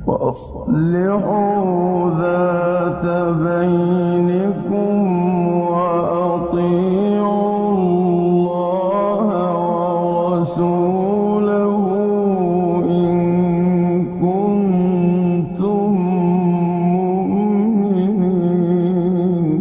وأصلحوا ذات بينكم وأطيعوا الله ورسوله إن كنتم مؤمنين.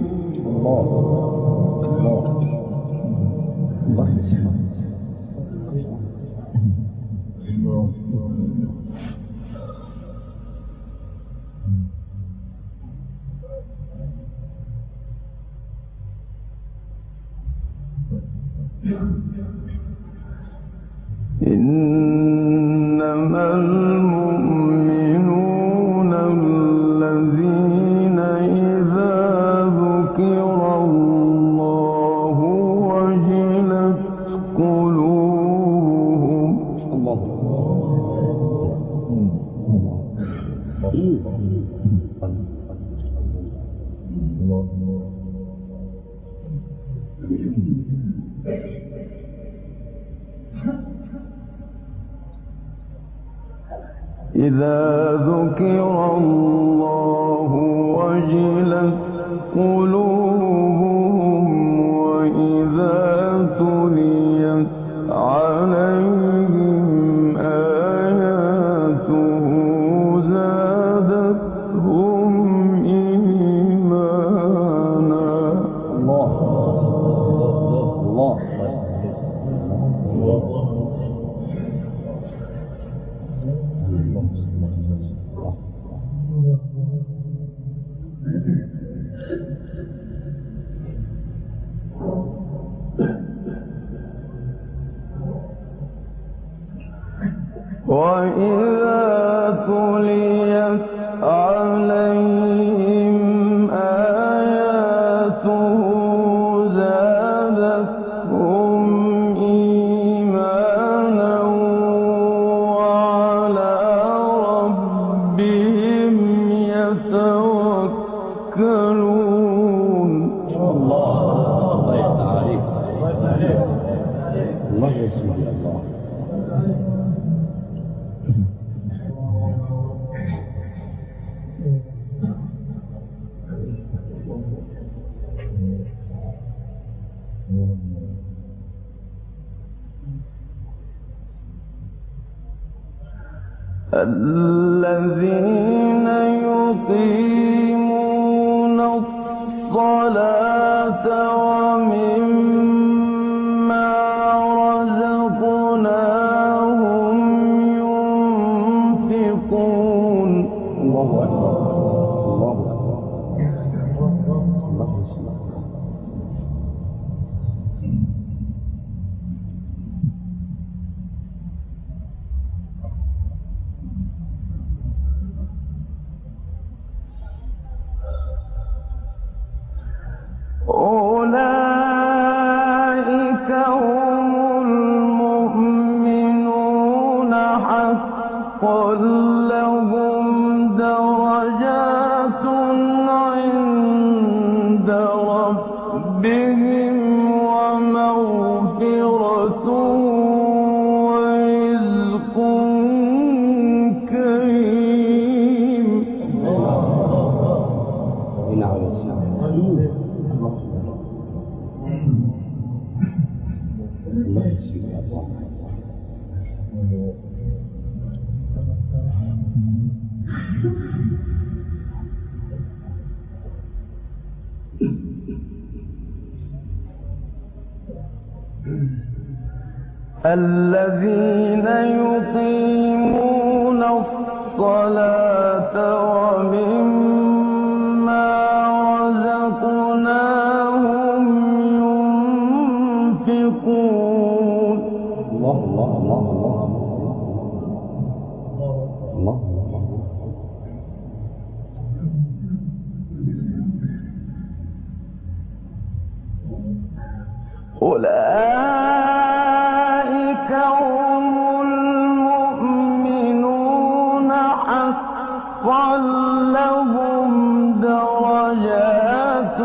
إنما المؤمنون الذين إذا ذكر الله وجلت قلوبهم. إذا ذكر الله وجلت قلوبهم وإذا تليت عليهم آياته زادتهم إيمانا. وإذا تليت عليهم آياته زادتهم إيمانا وعلى ربهم يتوكلون. الله يفتح عليك. الله يسمع الله. الذين يقيمون الصلاة ومما رزقناهم ينفقون. الله أكبر. الله أكبر. الله يسمع. أولئك هم المؤمنون حقا لهم درجات عند ربهم ومغفرة ورزق كريم. الذين يقيمون الصلاة ومما رزقناهم ينفقون. الله الله الله الله الله. أولئك هم المؤمنون حقا لهم درجات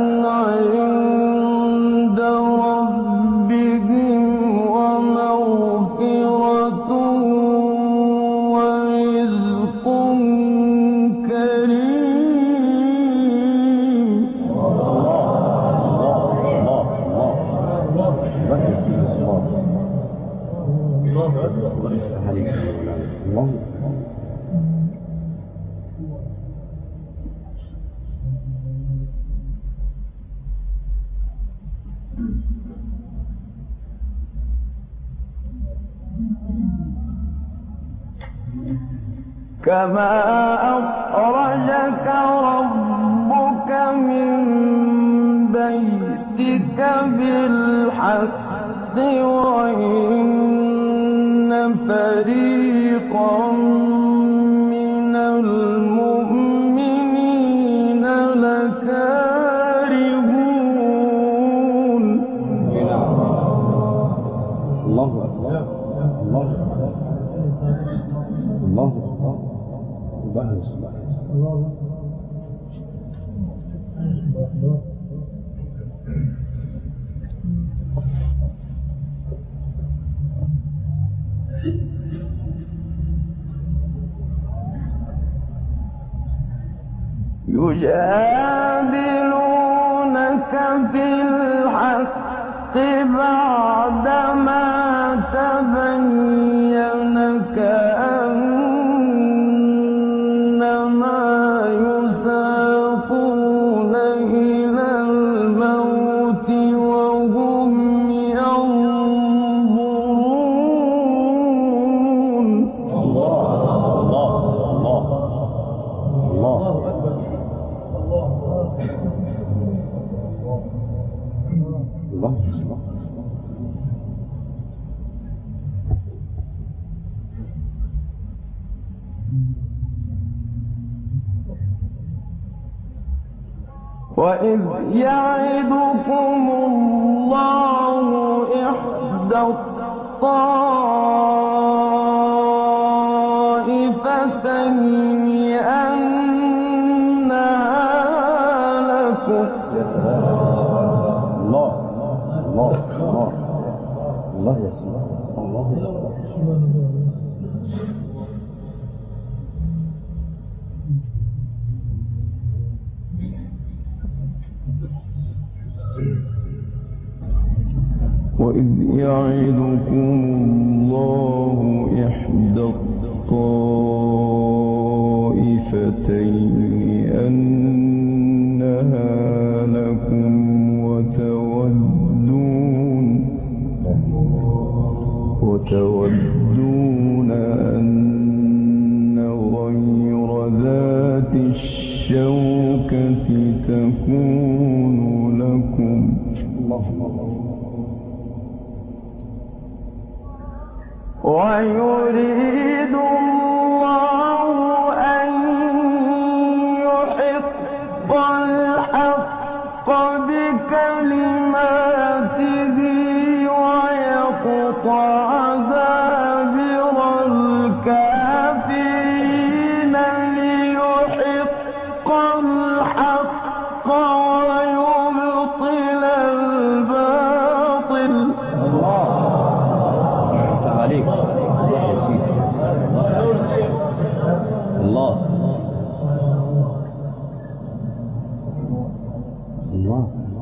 عند ربهم ومغفرة ورزق كما أخرجك ربك من بيتك بالحق وإن فريقا من المؤمنين لكارهون. الله أكبر الله أكبر الله أكبر. يجادلونك في الحق بعدما تبين كأنما يساقون إلى الموت وهم ينظرون. وإذ يعدكم الله إحدى الطائفتين أنها لكم. الله الله الله الله يا سيدي الله وإذ يعدكم الله إحدى الطائفتين أنها لكم وتودون أن غير ذات الشوكة تكون لكم. ويريد الله أن يحق الحق بكلماته ويقطع دابر الكافرين ليحق الحق ويبطل الباطل. عليك يا سيدي الله الله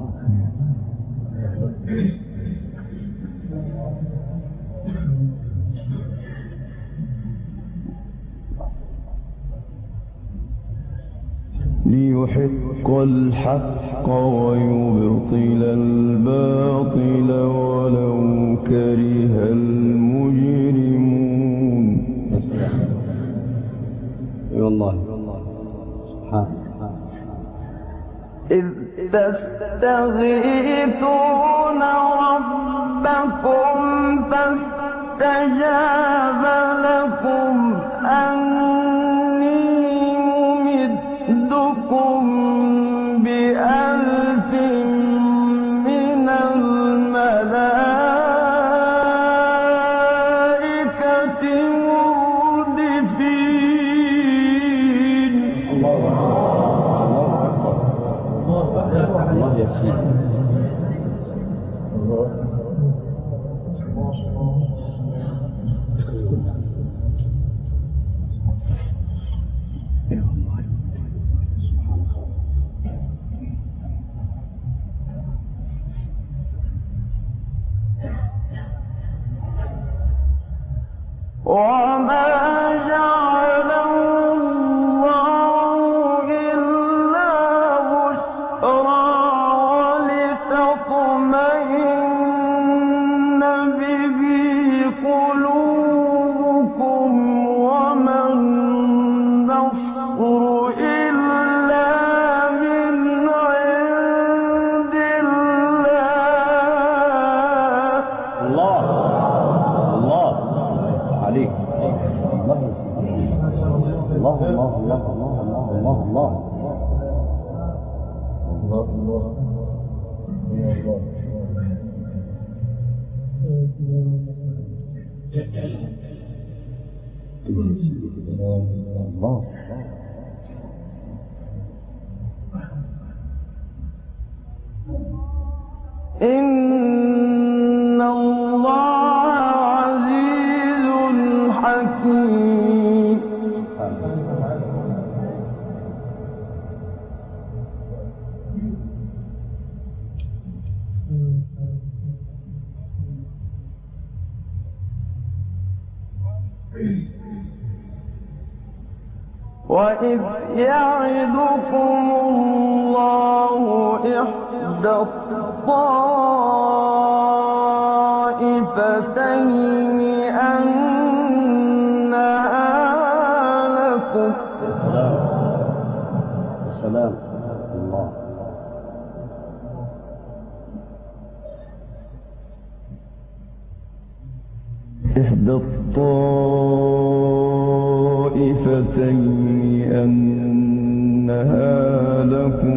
ليحق الحق ويبطل الباطل ولو كره المجرمون. اي والله إذ تستغيثون ربكم فاستجاب لكم أني ممدكم بألف من الملائكة مردفين. الله يا سيدي وما إن الله عزيز حكيم. وإذ يعدكم الله إحدى الطائفتين أنها لكم. السلام الله. إحدى الطائفتين أنها لكم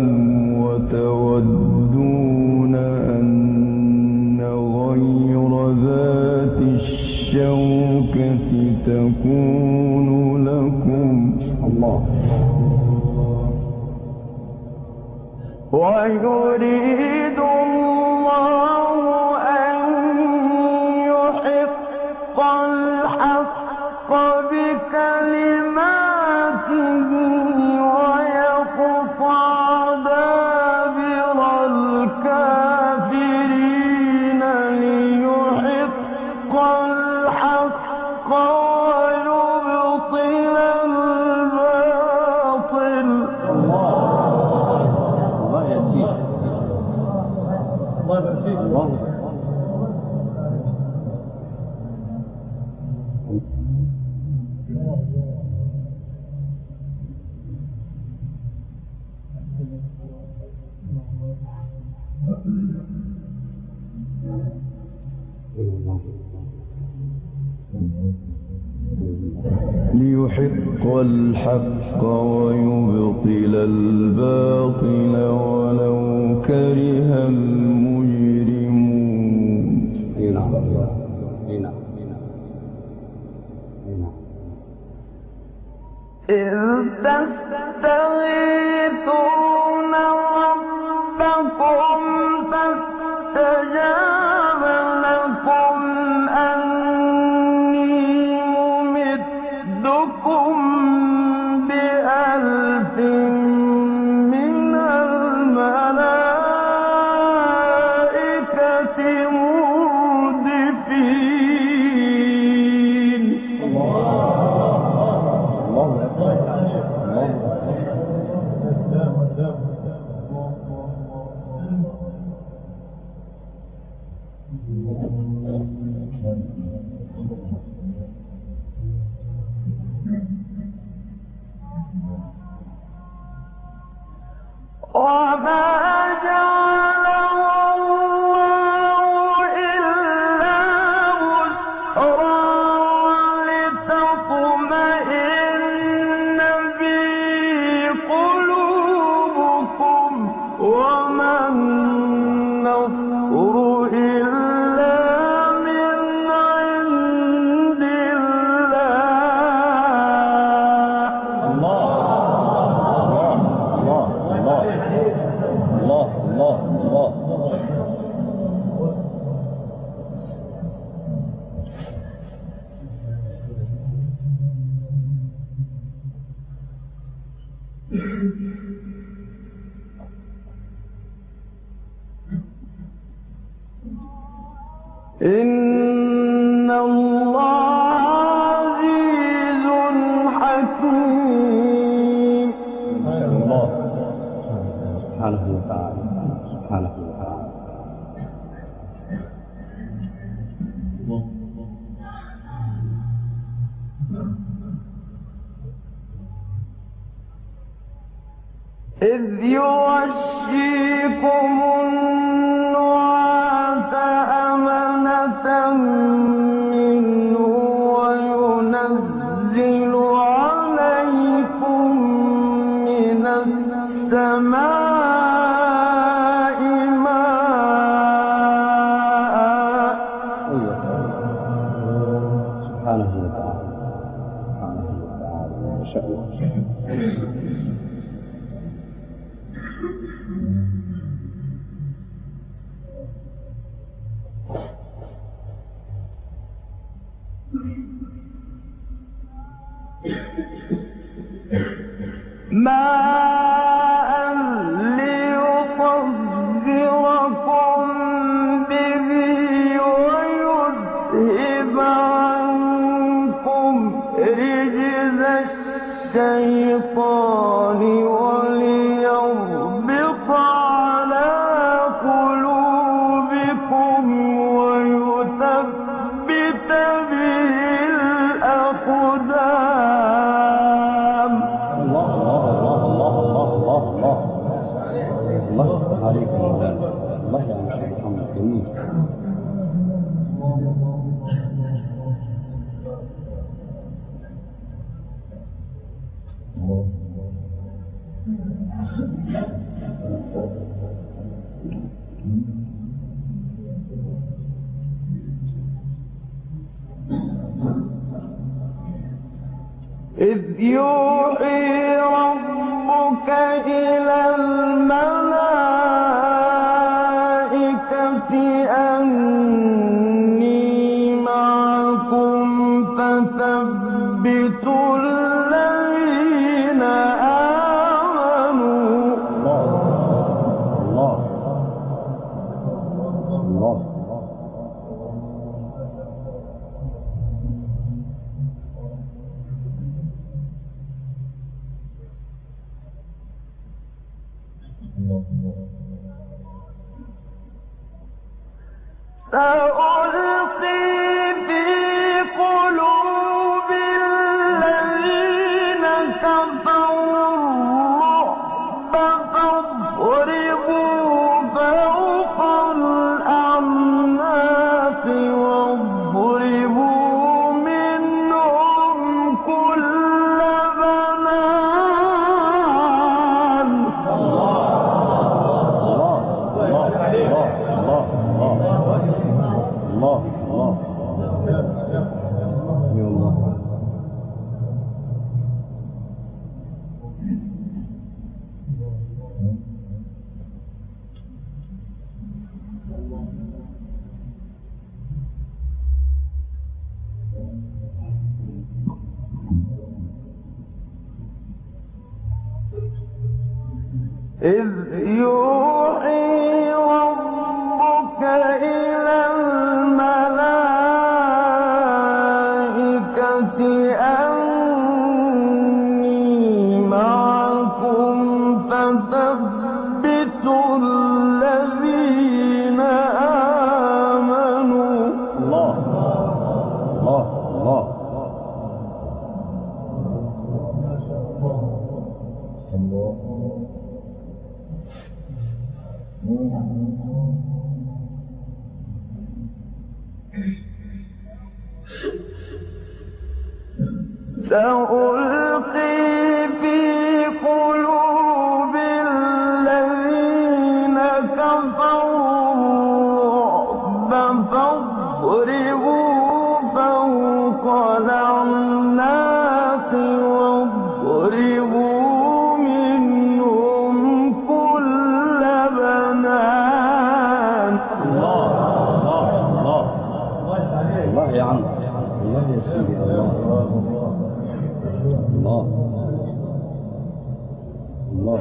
وتودون أن غير ذات الشوكة تكون لكم. الله. ويريد الله أن يحق الحق بكلماته ويقطع دابر الكافرين ليحق الحق ويبطل الباطل. الله يسير. الله يسير. الله. ليحق الحق ويبطل الباطل ولو كره المجرمون. إذ تستغيثون ربكم فاستجاب لكم أني ممدكم بألف من الملائكة مردفين. وما جعله الله إلا بشرى ولتطمئن به قلوبكم وما النصر إلا من عند الله. إن الله عزيز حكيم. الله سبحانه وتعالى. سبحانه وتعالى. إذ يغشيكم النعاس أمنة منه وينزل عليكم الشيطان وليربط على قلوبكم ويثبت به الأقدام. الله الله الله الله الله الله الله يفتح عليك يا مولانا. الله يا شيخ محمد جميل. إذ يوحي ربك إلى الملائكة أني معكم فثبتوا الذين آمنوا. الله الله سألقي في قلوب الذين كفروا الرعب فاضربوا فوق الأعناق واضربوا منهم كل بنان. الله الله يا الله. إذ يوحي ربك إلى الملائكة أني معكم فثبتوا الذين آمنوا. الله الله الله سألقي في قلوب الذين كفروا الرعب فاضربوا فوق الأعناق واضربوا منهم كل بنان. الله الله الله يا عم. الله يا سيدي. الله الله الله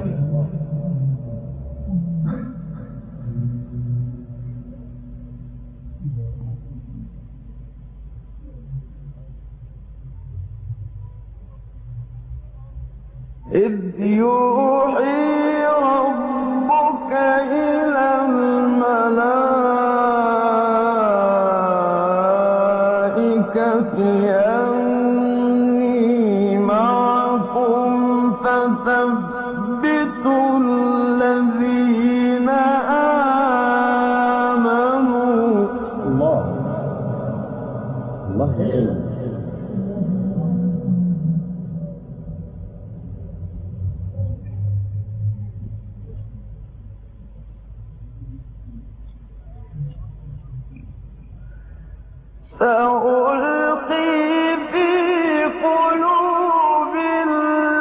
إذ يوحي ربك إلى الملائكة أني معكم فثبتوا الذين آمنوا. الله الله يا سيدي. سألقي في قلوب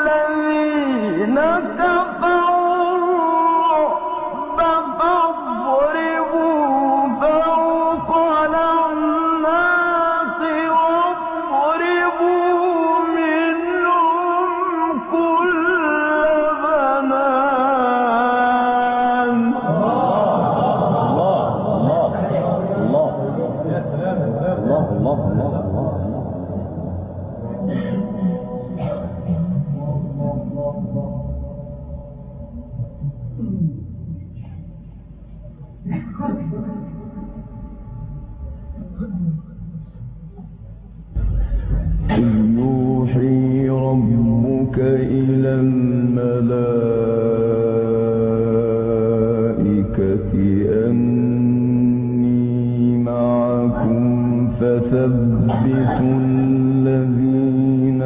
ربك إلى الملائكة أني معكم فثبتوا الذين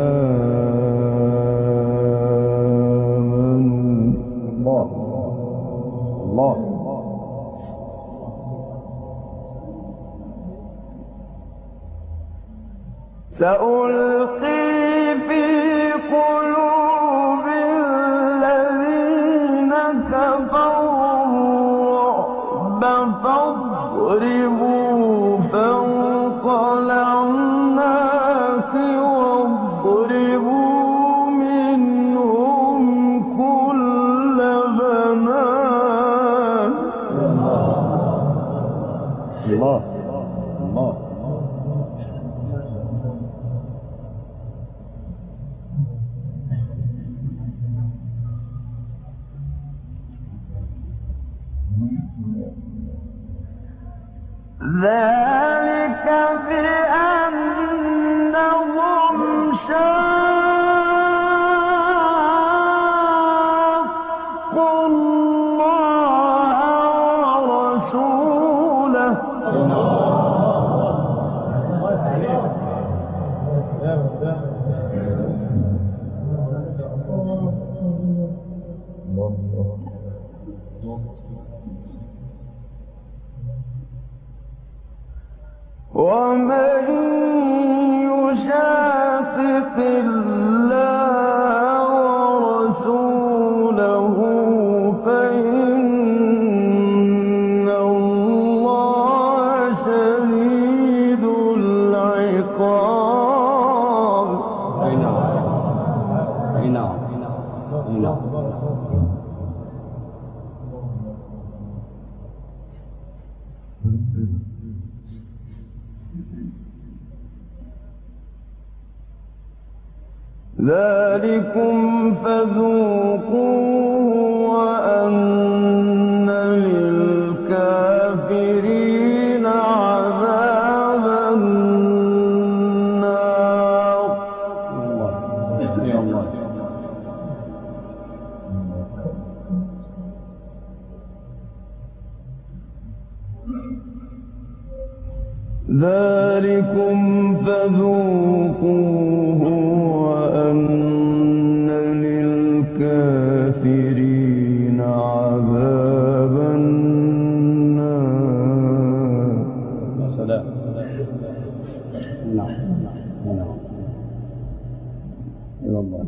آمنوا. الله سألقي في قلوب الذين كفروا الرعب فاضربوا فوق الأعناق واضربوا منهم كل بنان. الله الله ذلك بأنهم شاقوا الله ورسوله. ومن يشاقق الله ورسوله فإن الله شديد العقاب. أي نعم أي نعم أي نعم. ذلكم فذوقوه وأن للكافرين عذاب النار. يا الله ذلكم فذوقوه وأن للكافرين عذاب النار. يا سلام. نعم نعم يا الله.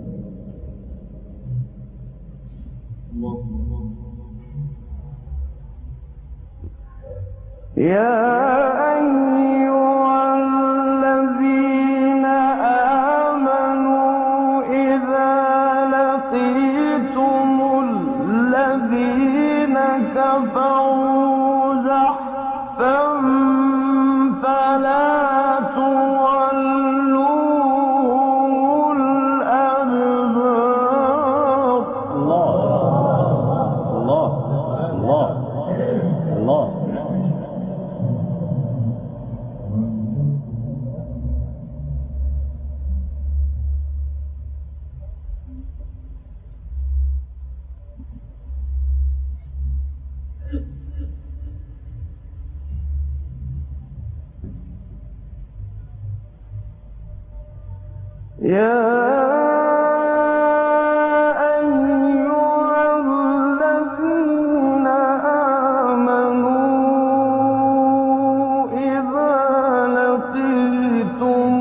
يا أيها الذين آمنوا إذا لقيتم الذين كفروا زحفا فلا تولوهم الأدبار. الله الله الله الله. يا أيها الذين آمنوا إذا لقيتم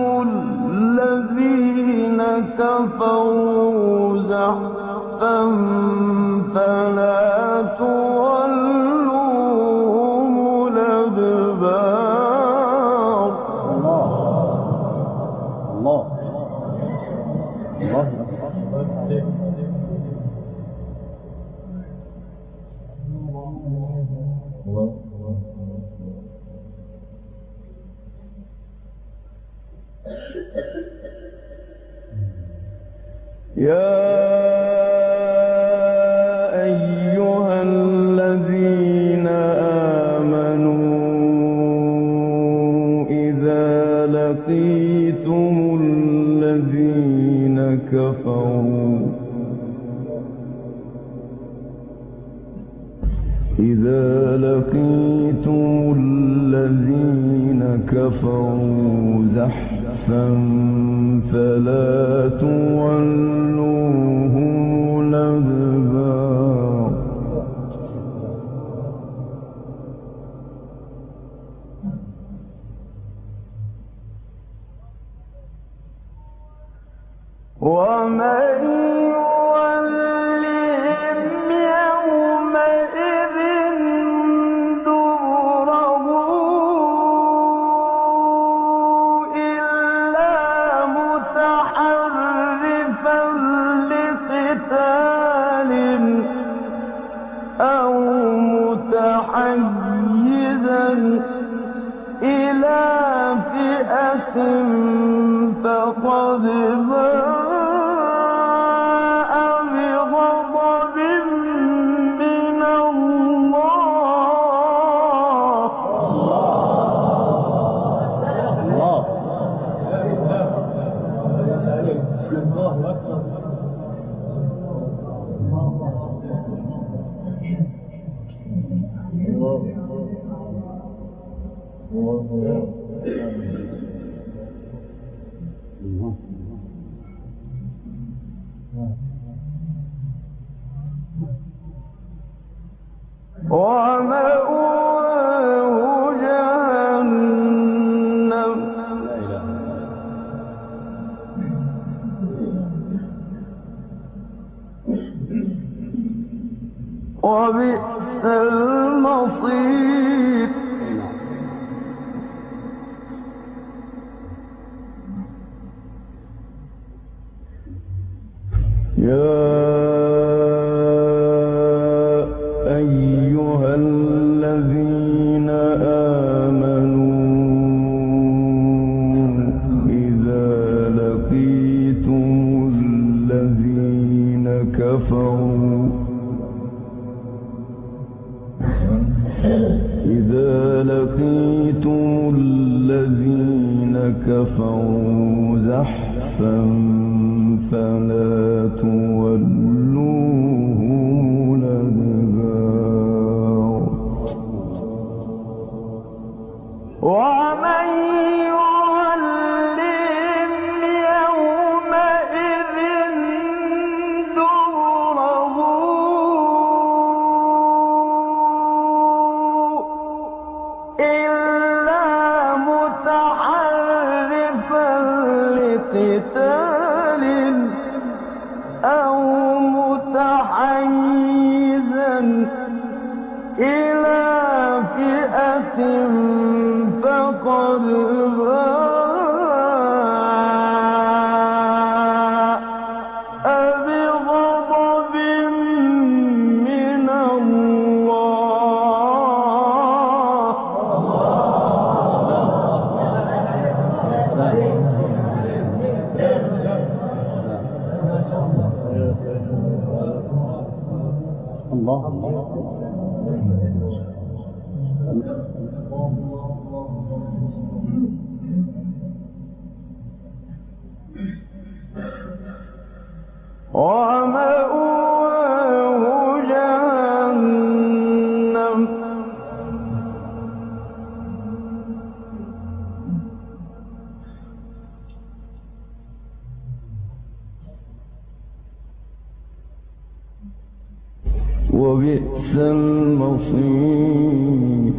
الذين كفروا زحفا فلا تولوهم الأدبار. الله الله الله. يا أيها الذين آمنوا إذا لقيتم الذين كفروا إذا لقيتم الذين كفروا زحفا فلا تولوهم الأدبار ومن يولهم يومئذ دبره إلا متحرفا لقتال أو متحيزا إلى فئة فقد باء بغضب من الله ومأواه جهنم وبئس المصير يا أيها الذين آمنوا إذا لقيتم الذين كفروا زحفا فلا تولوهم الأدبار ومن يولهم يومئذ دبره إلا متحرفا لقتال أو متحيزا إلى فئة فقد باء بغضب من الله ومأواه جهنم وبئس المصير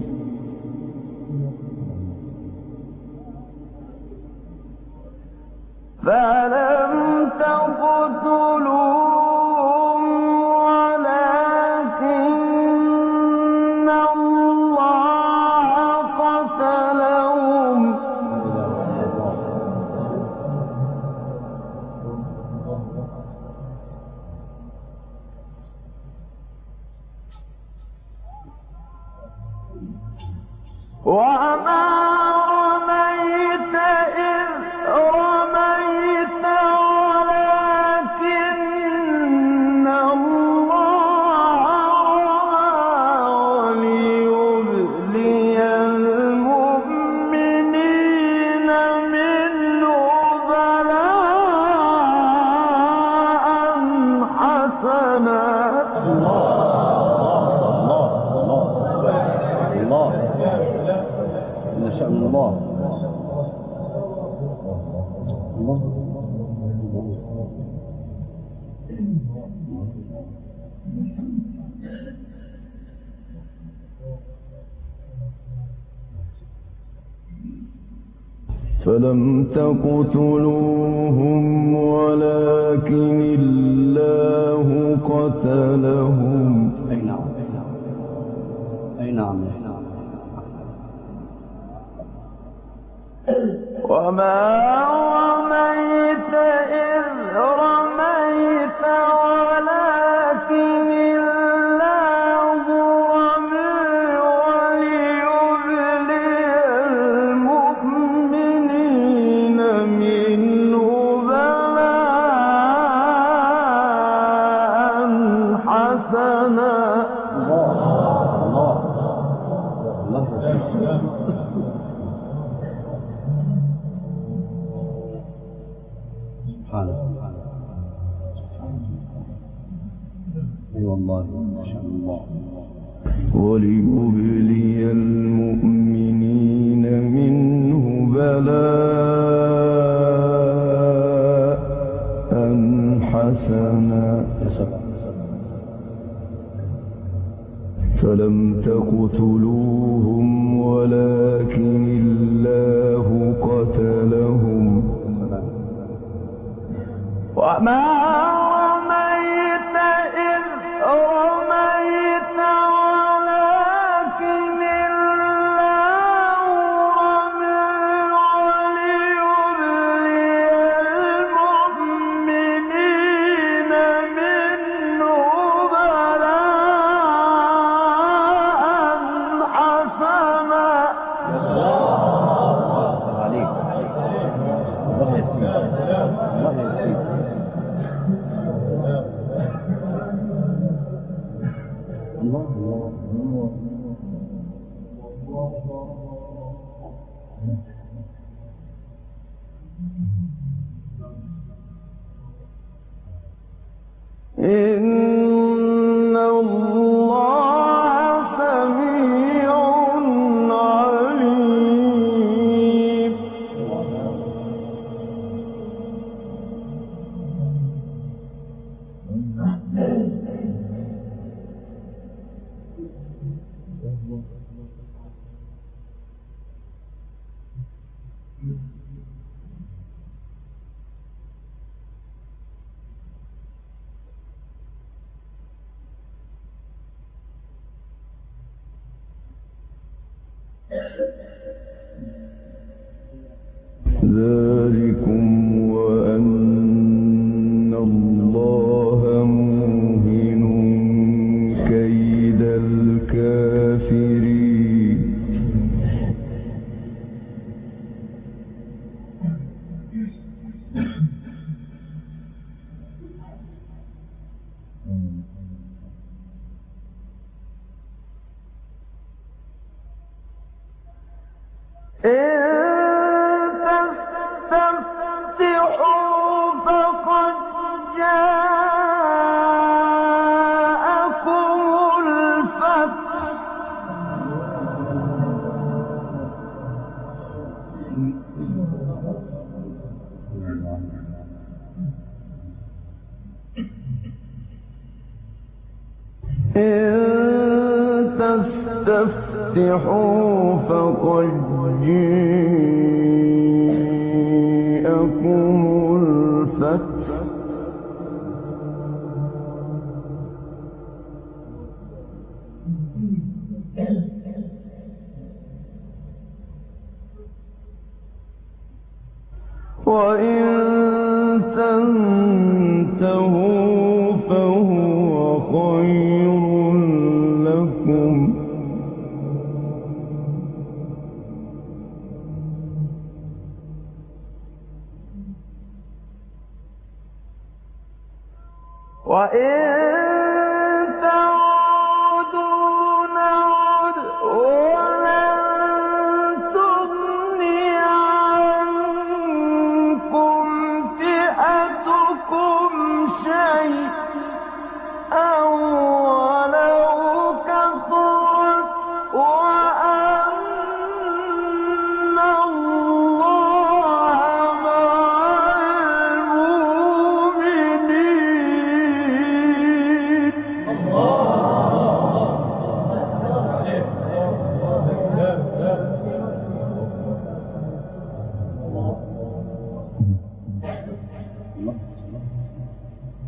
فلم تقتلوهم ولكن الله قتلهم وما رميت إذ رميت ولكن الله رمى وليبلي المؤمنين منه بلاء شاء الله. الله. فلم تقتلوهم ولكن الله قتلهم. أي نعم، أي نعم. وما رميت إذ رميت ولكن الله رمي وليبلي المؤمنين منه بلاء حسنا. وليبلي المؤمنين منه بلاء حسنا. فلم تقتلوهم ولكن الله قتلهم. وما رميت إذ رميت ولكن الله رمي وليبلي المؤمنين منه بلاء حسنا. عليك الله يسلمك، الله يسلمك. إن الله سميع عليم. ذلكم وأن الله موهن كيد الكافرين. إن تستفتحوا فقد جاءكم الفتح. وإن تنتهوا فهو خير لكم. وإن تعودوا نعد ولن تغني عنكم فئتكم شيئا ولو كثرت وأن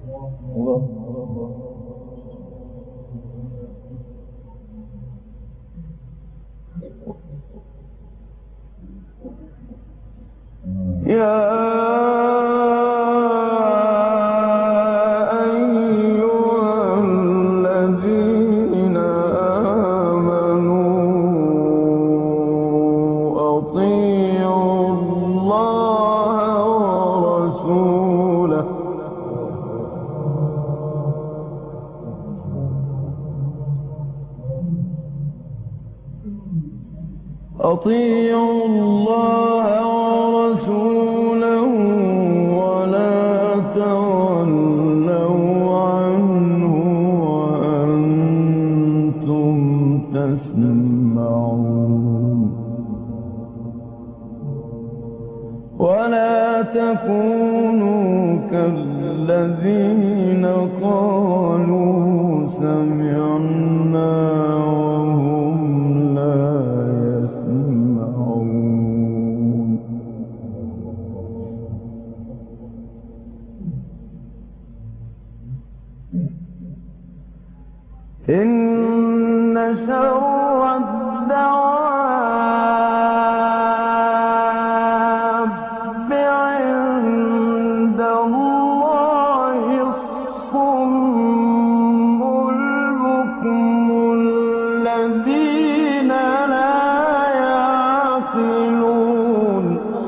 أطيعوا الله ورسوله ولا تولوا عنه وأنتم تسمعون ولا تكونوا كالذين قالوا سمعنا وهم لا يسمعون إن شر الدواب عند الله الصم البكم الذين لا يعقلون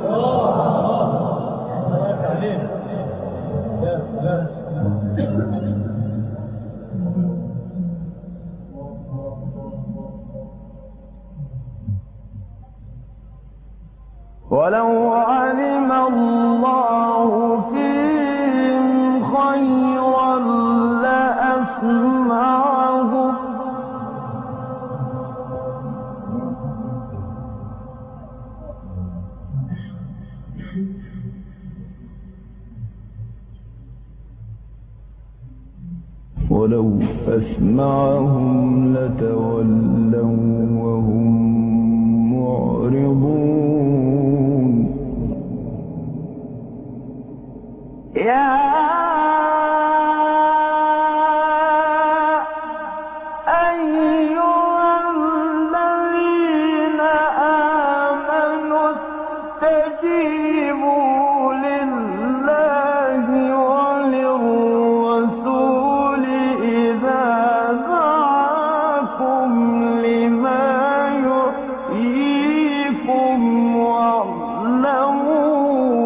ولو علم الله فيهم خيرا لأسمعهم ولو أسمعهم لتولوا وهم معرضون يا أيها الذين آمنوا استجيبوا لله وللرسول إذا دعاكم لما يحييكم واعلموا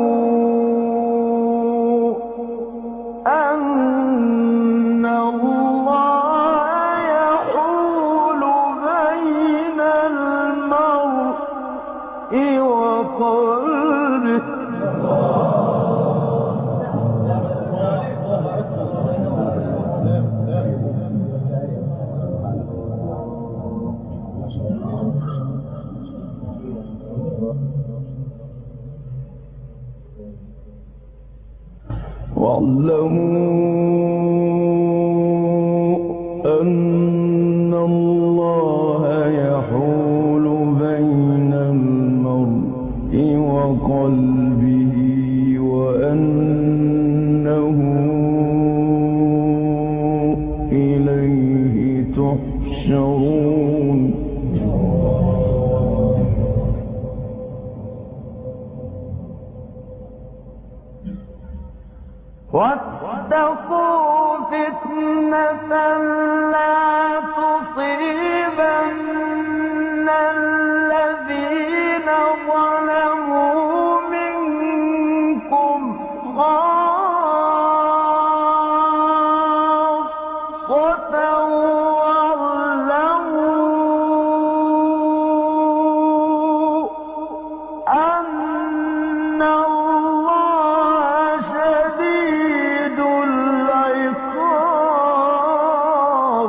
أن الله يحول بين المرء وقلبه واعلموا أن الله يحول بين المرء وقلبه وأنه إليه تحشرون واتقوا فتنة لا تصيبن الذين ظلموا منكم خاصة واعلموا أن الله شديد العقاب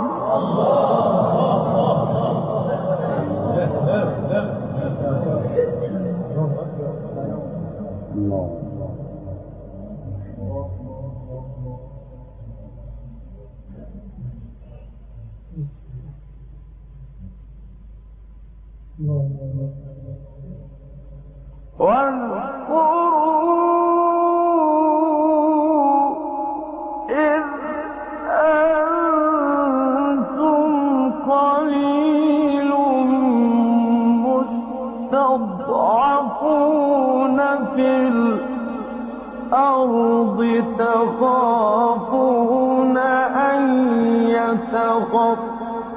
واذكروا إذ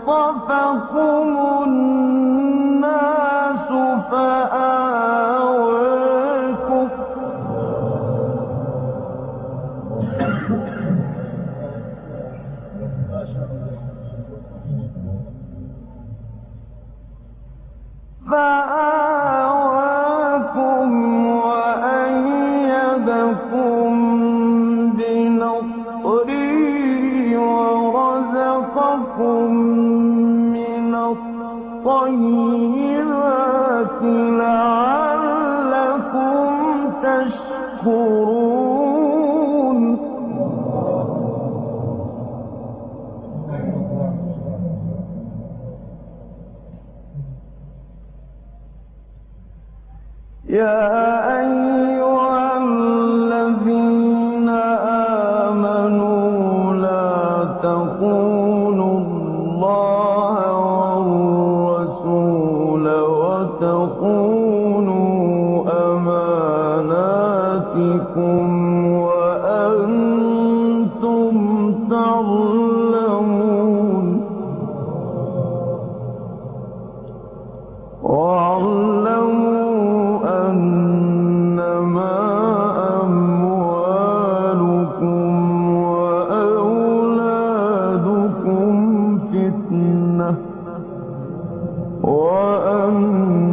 اصطفاكم الناس فآواكم وأيدكم بنصره ورزقكم من الطيبات لعلكم تشكرون يا أيها الذين آمنوا لا تخونوا الله والرسول وتخونوا أماناتكم وأنتم تعلمون واعلموا أنما أموالكم وأولادكم فتنة وأن